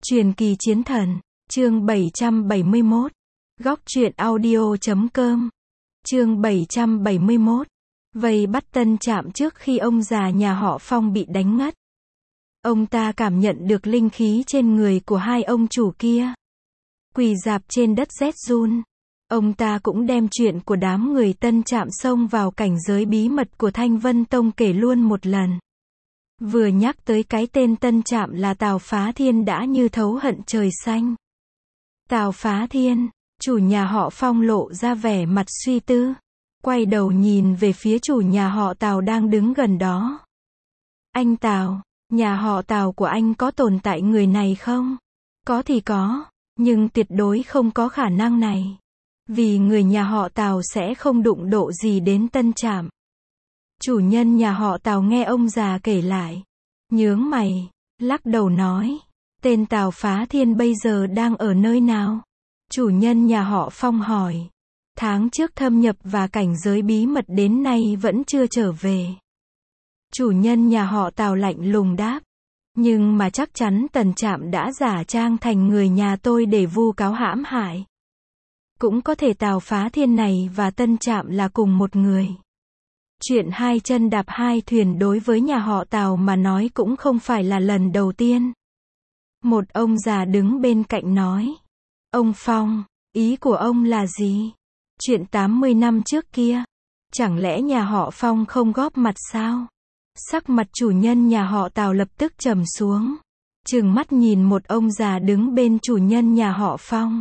Truyền kỳ chiến thần, chương 771. Góc truyện audio.com. Chương 771. Vây bắt Tân Trạm trước khi ông già nhà họ Phong bị đánh ngất. Ông ta cảm nhận được linh khí trên người của hai ông chủ kia. Quỳ rạp trên đất rét run. Ông ta cũng đem chuyện của đám người Tân Trạm xông vào cảnh giới bí mật của Thanh Vân Tông kể luôn một lần. Vừa nhắc tới cái tên Tân Trạm là Tào Phá Thiên đã như thấu hận trời xanh. Tào Phá Thiên, chủ nhà họ Phong lộ ra vẻ mặt suy tư. Quay đầu nhìn về phía chủ nhà họ Tào đang đứng gần đó. Anh Tào, nhà họ Tào của anh có tồn tại người này không? Có thì có, nhưng tuyệt đối không có khả năng này. Vì người nhà họ Tào sẽ không đụng độ gì đến Tân Trạm. Chủ nhân nhà họ Tào nghe ông già kể lại. Nhướng mày, lắc đầu nói. Tên Tào Phá Thiên bây giờ đang ở nơi nào? Chủ nhân nhà họ Phong hỏi. Tháng trước thâm nhập và cảnh giới bí mật đến nay vẫn chưa trở về. Chủ nhân nhà họ Tào lạnh lùng đáp. Nhưng mà chắc chắn Tần Trạm đã giả trang thành người nhà tôi để vu cáo hãm hại. Cũng có thể Tào Phá Thiên này và Tân Trạm là cùng một người. Chuyện hai chân đạp hai thuyền đối với nhà họ Tào mà nói cũng không phải là lần đầu tiên. Một ông già đứng bên cạnh nói. Ông Phong, ý của ông là gì? Chuyện 80 năm trước kia. Chẳng lẽ nhà họ Phong không góp mặt sao? Sắc mặt chủ nhân nhà họ Tào lập tức trầm xuống. Trừng mắt nhìn một ông già đứng bên chủ nhân nhà họ Phong.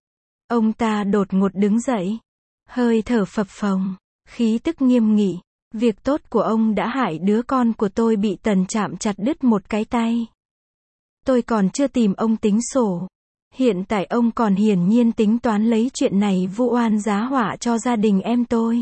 Ông ta đột ngột đứng dậy. Hơi thở phập phồng. Khí tức nghiêm nghị. Việc tốt của ông đã hại đứa con của tôi bị Tần Trạm chặt đứt một cái tay. Tôi còn chưa tìm ông tính sổ. Hiện tại ông còn hiển nhiên tính toán lấy chuyện này vu oan giá họa cho gia đình em tôi.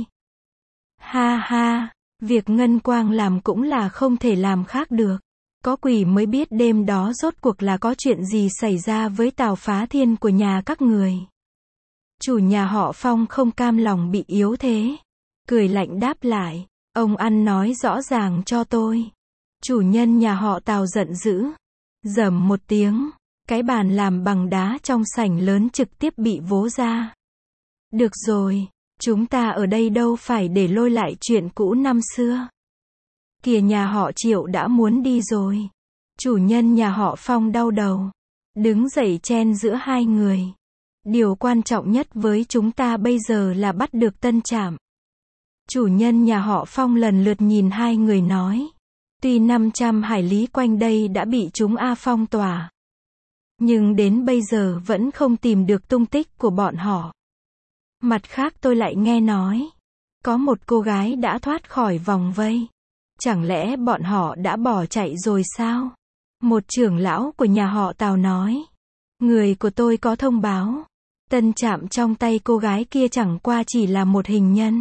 Ha ha, việc Ngân Quang làm cũng là không thể làm khác được. Có quỷ mới biết đêm đó rốt cuộc là có chuyện gì xảy ra với Tào Phá Thiên của nhà các người. Chủ nhà họ Phong không cam lòng bị yếu thế. Cười lạnh đáp lại. Ông ăn nói rõ ràng cho tôi. Chủ nhân nhà họ Tào giận dữ. Rầm một tiếng. Cái bàn làm bằng đá trong sảnh lớn trực tiếp bị vỗ ra. Được rồi. Chúng ta ở đây đâu phải để lôi lại chuyện cũ năm xưa. Kìa nhà họ Triệu đã muốn đi rồi. Chủ nhân nhà họ Phong đau đầu. Đứng dậy chen giữa hai người. Điều quan trọng nhất với chúng ta bây giờ là bắt được Tân Trạm. Chủ nhân nhà họ Phong lần lượt nhìn hai người nói. Tuy 500 hải lý quanh đây đã bị chúng A phong tỏa. Nhưng đến bây giờ vẫn không tìm được tung tích của bọn họ. Mặt khác tôi lại nghe nói. Có một cô gái đã thoát khỏi vòng vây. Chẳng lẽ bọn họ đã bỏ chạy rồi sao? Một trưởng lão của nhà họ Tào nói. Người của tôi có thông báo. Tân Trạm trong tay cô gái kia chẳng qua chỉ là một hình nhân.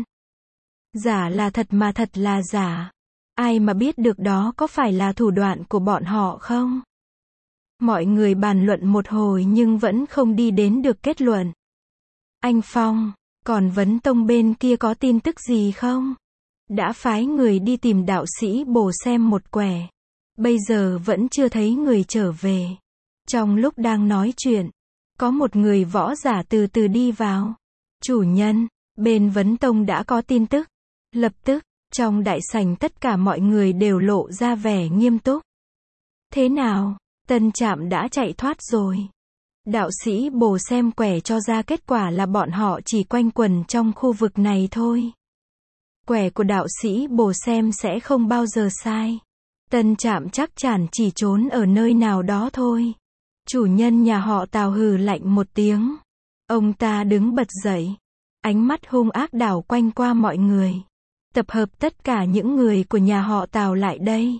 Giả là thật mà thật là giả. Ai mà biết được đó có phải là thủ đoạn của bọn họ không? Mọi người bàn luận một hồi nhưng vẫn không đi đến được kết luận. Anh Phong, còn Vấn Tông bên kia có tin tức gì không? Đã phái người đi tìm đạo sĩ Bồ xem một quẻ. Bây giờ vẫn chưa thấy người trở về. Trong lúc đang nói chuyện, có một người võ giả từ từ đi vào. Chủ nhân, bên Vấn Tông đã có tin tức. Lập tức, trong đại sảnh tất cả mọi người đều lộ ra vẻ nghiêm túc. Thế nào? Tân Trạm đã chạy thoát rồi. Đạo sĩ Bồ xem quẻ cho ra kết quả là bọn họ chỉ quanh quẩn trong khu vực này thôi. Quẻ của đạo sĩ Bồ xem sẽ không bao giờ sai. Tân Trạm chắc chắn chỉ trốn ở nơi nào đó thôi. Chủ nhân nhà họ Tào hừ lạnh một tiếng. Ông ta đứng bật dậy. Ánh mắt hung ác đảo quanh qua mọi người. Tập hợp tất cả những người của nhà họ Tào lại đây.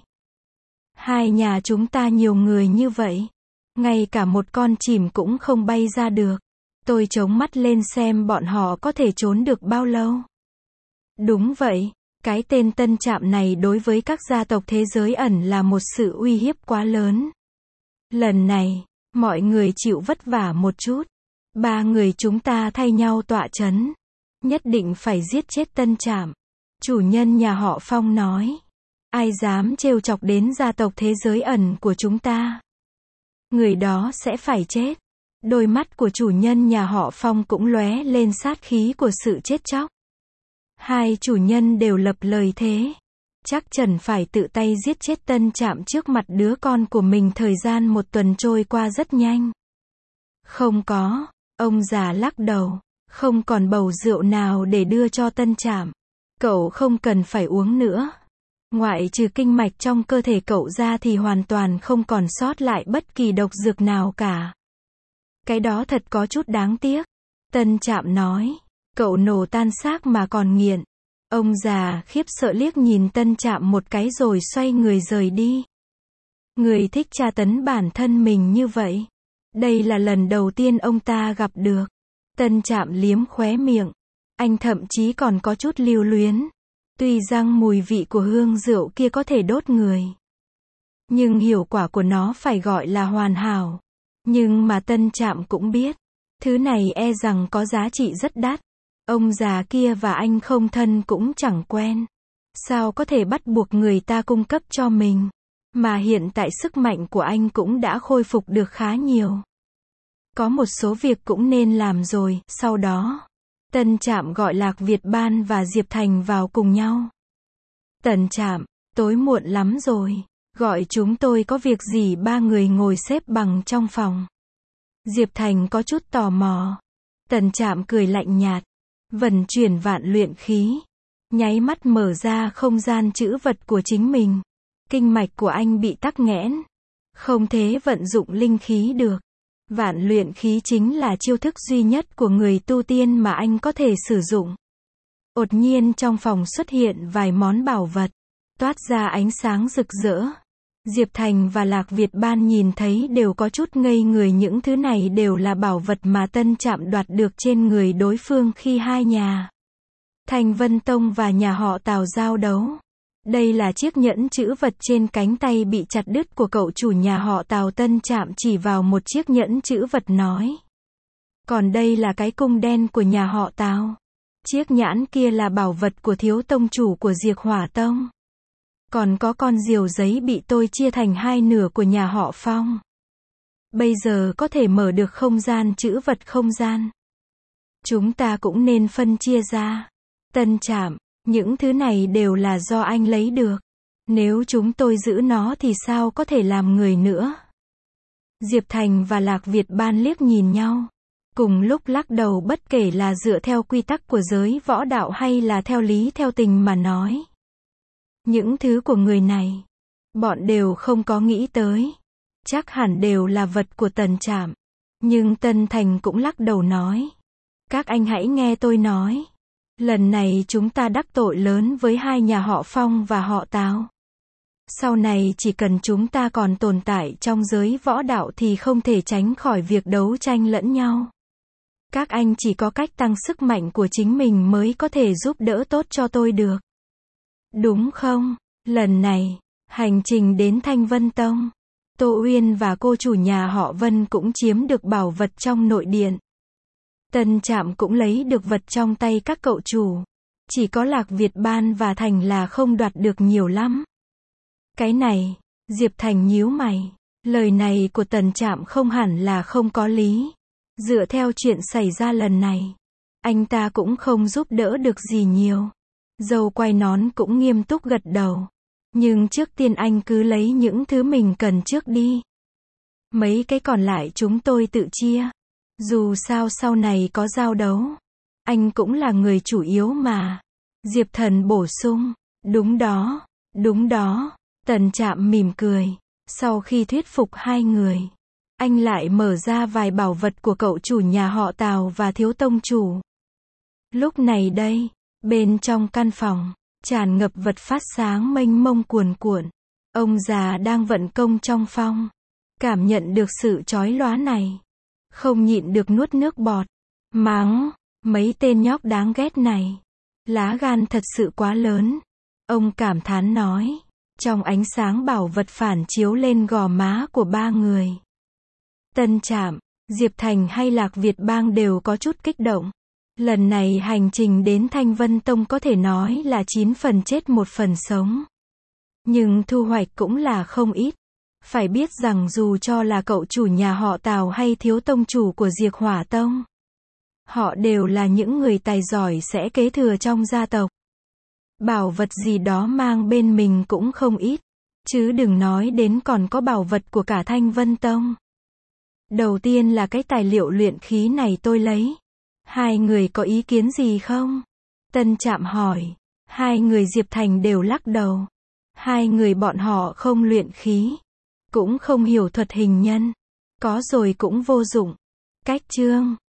Hai nhà chúng ta nhiều người như vậy. Ngay cả một con chìm cũng không bay ra được. Tôi chống mắt lên xem bọn họ có thể trốn được bao lâu. Đúng vậy, cái tên Tân Trạm này đối với các gia tộc thế giới ẩn là một sự uy hiếp quá lớn. Lần này, mọi người chịu vất vả một chút. Ba người chúng ta thay nhau tọa chấn. Nhất định phải giết chết Tân Trạm. Chủ nhân nhà họ Phong nói. Ai dám trêu chọc đến gia tộc thế giới ẩn của chúng ta? người đó sẽ phải chết. Đôi mắt của chủ nhân nhà họ Phong cũng lóe lên sát khí của sự chết chóc. Hai chủ nhân đều lập lời thế. Chắc Trần phải tự tay giết chết Tân Trạm trước mặt đứa con của mình. Thời gian một tuần trôi qua rất nhanh. Không có, ông già lắc đầu, không còn bầu rượu nào để đưa cho Tân Trạm. Cậu không cần phải uống nữa. Ngoại trừ kinh mạch trong cơ thể cậu ra thì hoàn toàn không còn sót lại bất kỳ độc dược nào cả. Cái đó thật có chút đáng tiếc. Tân Trạm nói, cậu nổ tan xác mà còn nghiện. Ông già khiếp sợ liếc nhìn Tân Trạm một cái rồi xoay người rời đi. Người thích tra tấn bản thân mình như vậy. Đây là lần đầu tiên ông ta gặp được. Tân Trạm liếm khóe miệng. Anh thậm chí còn có chút lưu luyến. Tuy rằng mùi vị của hương rượu kia có thể đốt người, nhưng hiệu quả của nó phải gọi là hoàn hảo. Nhưng mà Tân Trạm cũng biết, thứ này e rằng có giá trị rất đắt. Ông già kia và anh không thân cũng chẳng quen. Sao có thể bắt buộc người ta cung cấp cho mình? Mà hiện tại sức mạnh của anh cũng đã khôi phục được khá nhiều. Có một số việc cũng nên làm rồi. Sau đó, Tân Trạm gọi Lạc Việt Ban và Diệp Thành vào cùng nhau. Tân Trạm, tối muộn lắm rồi. Gọi chúng tôi có việc gì? Ba người ngồi xếp bằng trong phòng. Diệp Thành có chút tò mò. Tân Trạm cười lạnh nhạt. Vần chuyển vạn luyện khí. Nháy mắt mở ra không gian trữ vật của chính mình. Kinh mạch của anh bị tắc nghẽn. Không thể vận dụng linh khí được. Vạn luyện khí chính là chiêu thức duy nhất của người tu tiên mà anh có thể sử dụng. Đột nhiên trong phòng xuất hiện vài món bảo vật, toát ra ánh sáng rực rỡ. Diệp Thành và Lạc Việt Ban nhìn thấy đều có chút ngây người. Những thứ này đều là bảo vật mà Tân Trạm đoạt được trên người đối phương khi hai nhà Thanh Vân Tông và nhà họ Tào giao đấu. Đây là chiếc nhẫn trữ vật trên cánh tay bị chặt đứt của cậu chủ nhà họ Tào. Tân Trạm chỉ vào một chiếc nhẫn trữ vật nói. Còn đây là cái cung đen của nhà họ Tào. Chiếc nhẫn kia là bảo vật của thiếu tông chủ của Diệt Hỏa Tông. Còn có con diều giấy bị tôi chia thành hai nửa của nhà họ Phong. Bây giờ có thể mở được không gian trữ vật không gian. Chúng ta cũng nên phân chia ra. Tân Trạm, những thứ này đều là do anh lấy được. Nếu chúng tôi giữ nó thì sao có thể làm người nữa? Diệp Thành và Lạc Việt Ban liếc nhìn nhau. Cùng lúc lắc đầu, bất kể là dựa theo quy tắc của giới võ đạo hay là theo lý theo tình mà nói. Những thứ của người này, bọn đều không có nghĩ tới. Chắc hẳn đều là vật của Tân Trạm. Nhưng Tân Thành cũng lắc đầu nói. Các anh hãy nghe tôi nói. Lần này chúng ta đắc tội lớn với hai nhà họ Phong và họ Tào. Sau này chỉ cần chúng ta còn tồn tại trong giới võ đạo thì không thể tránh khỏi việc đấu tranh lẫn nhau. Các anh chỉ có cách tăng sức mạnh của chính mình mới có thể giúp đỡ tốt cho tôi được. Đúng không? Lần này, hành trình đến Thanh Vân Tông, Tô Uyên và cô chủ nhà họ Vân cũng chiếm được bảo vật trong nội điện. Tân Trạm cũng lấy được vật trong tay các cậu chủ. Chỉ có Lạc Việt Ban và Thành là không đoạt được nhiều lắm. Cái này, Diệp Thành nhíu mày. Lời này của Tân Trạm không hẳn là không có lý. Dựa theo chuyện xảy ra lần này, anh ta cũng không giúp đỡ được gì nhiều. Dâu quay nón cũng nghiêm túc gật đầu. Nhưng trước tiên anh cứ lấy những thứ mình cần trước đi. Mấy cái còn lại chúng tôi tự chia. Dù sao sau này có giao đấu, anh cũng là người chủ yếu mà. Diệp Thần bổ sung. Đúng đó, đúng đó. Tân Trạm mỉm cười. Sau khi thuyết phục hai người, anh lại mở ra vài bảo vật của cậu chủ nhà họ Tào và thiếu tông chủ. Lúc này đây, bên trong căn phòng, tràn ngập vật phát sáng mênh mông cuồn cuộn. Ông già đang vận công trong phòng. Cảm nhận được sự chói lóa này, không nhịn được nuốt nước bọt. Mắng, mấy tên nhóc đáng ghét này. Lá gan thật sự quá lớn. Ông cảm thán nói. Trong ánh sáng bảo vật phản chiếu lên gò má của ba người. Tân Trạm, Diệp Thành hay Lạc Việt Bang đều có chút kích động. Lần này hành trình đến Thanh Vân Tông có thể nói là 9 phần chết 1 phần sống. Nhưng thu hoạch cũng là không ít. Phải biết rằng dù cho là cậu chủ nhà họ Tào hay thiếu tông chủ của Diệt Hỏa Tông, họ đều là những người tài giỏi sẽ kế thừa trong gia tộc. Bảo vật gì đó mang bên mình cũng không ít, chứ đừng nói đến còn có bảo vật của cả Thanh Vân Tông. Đầu tiên là cái tài liệu luyện khí này tôi lấy. Hai người có ý kiến gì không? Tân Trạm hỏi. Hai người Diệp Thành đều lắc đầu. Hai người bọn họ không luyện khí, cũng không hiểu thuật hình nhân. Có rồi cũng vô dụng. Cách chương